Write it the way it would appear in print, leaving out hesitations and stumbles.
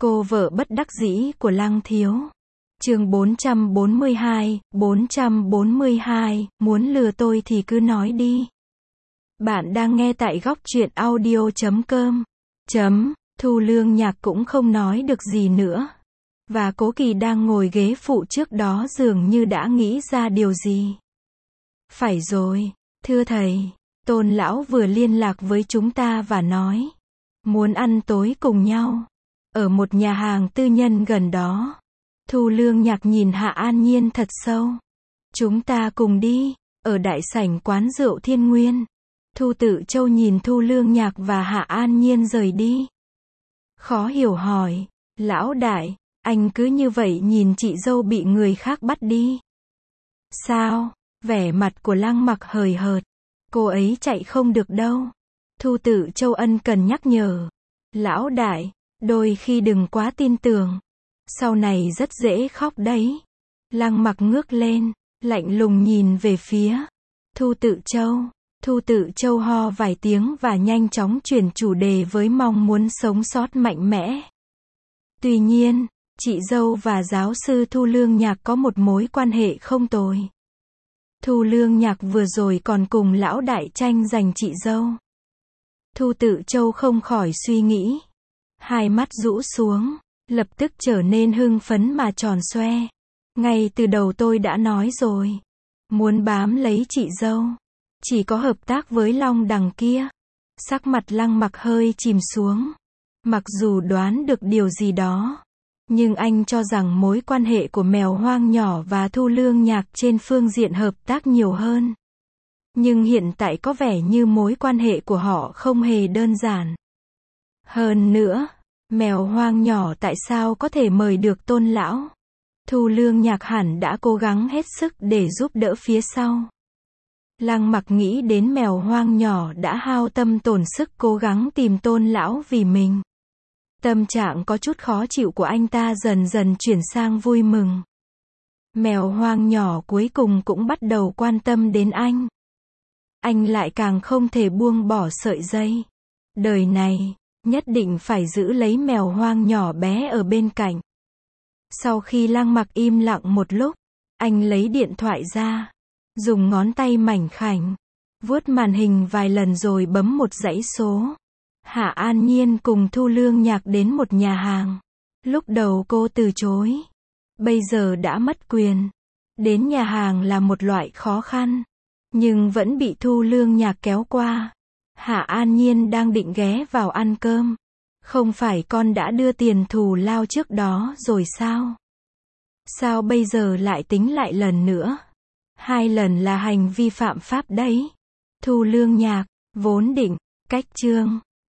Cô vợ bất đắc dĩ của Lăng Thiếu. Chương 442, muốn lừa tôi thì cứ nói đi. Bạn đang nghe tại góc truyện audio.com. Thu Lương Nhạc cũng không nói được gì nữa. Và Cố Kỳ đang ngồi ghế phụ trước đó dường như đã nghĩ ra điều gì. Phải rồi, thưa thầy, Tôn lão vừa liên lạc với chúng ta và nói muốn ăn tối cùng nhau ở một nhà hàng tư nhân gần đó. Thu Lương Nhạc nhìn Hạ An Nhiên thật sâu. Chúng ta cùng đi, ở đại sảnh quán rượu Thiên Nguyên. Thu Tự Châu nhìn Thu Lương Nhạc và Hạ An Nhiên rời đi. Khó hiểu hỏi, lão đại, anh cứ như vậy nhìn chị dâu bị người khác bắt đi. Sao? Vẻ mặt của Lăng Mặc hời hợt. Cô ấy chạy không được đâu. Thu Tự Châu ân cần nhắc nhở. Lão đại, đôi khi đừng quá tin tưởng. Sau này rất dễ khóc đấy. Lăng Mặc ngước lên, lạnh lùng nhìn về phía Thu Tự Châu. Thu Tự Châu ho vài tiếng và nhanh chóng chuyển chủ đề với mong muốn sống sót mạnh mẽ. Tuy nhiên, chị dâu và giáo sư Thu Lương Nhạc có một mối quan hệ không tồi. Thu Lương Nhạc vừa rồi còn cùng lão đại tranh giành chị dâu. Thu Tự Châu không khỏi suy nghĩ. Hai mắt rũ xuống, lập tức trở nên hưng phấn mà tròn xoe. Ngay từ đầu tôi đã nói rồi. Muốn bám lấy chị dâu, chỉ có hợp tác với Long đằng kia. Sắc mặt Lăng Mặc hơi chìm xuống. Mặc dù đoán được điều gì đó, nhưng anh cho rằng mối quan hệ của mèo hoang nhỏ và Thu Lương Nhạc trên phương diện hợp tác nhiều hơn. Nhưng hiện tại có vẻ như mối quan hệ của họ không hề đơn giản. Hơn nữa, mèo hoang nhỏ tại sao có thể mời được Tôn lão? Thu Lương Nhạc hẳn đã cố gắng hết sức để giúp đỡ phía sau. Lăng Mặc nghĩ đến mèo hoang nhỏ đã hao tâm tổn sức cố gắng tìm Tôn lão vì mình. Tâm trạng có chút khó chịu của anh ta dần dần chuyển sang vui mừng. Mèo hoang nhỏ cuối cùng cũng bắt đầu quan tâm đến anh. Anh lại càng không thể buông bỏ sợi dây. Đời này, nhất định phải giữ lấy mèo hoang nhỏ bé ở bên cạnh. Sau khi Lăng Mặc im lặng một lúc, anh lấy điện thoại ra, dùng ngón tay mảnh khảnh, vuốt màn hình vài lần rồi bấm một dãy số. Hạ An Nhiên cùng Thu Lương Nhạc đến một nhà hàng. Lúc đầu cô từ chối. Bây giờ đã mất quyền. Đến nhà hàng là một loại khó khăn. Nhưng vẫn bị Thu Lương Nhạc kéo qua. Hạ An Nhiên đang định ghé vào ăn cơm. Không phải con đã đưa tiền thù lao trước đó rồi sao? Sao bây giờ lại tính lại lần nữa? 2 lần là hành vi phạm pháp đấy. Thu Lương Nhạc, vốn định cách chương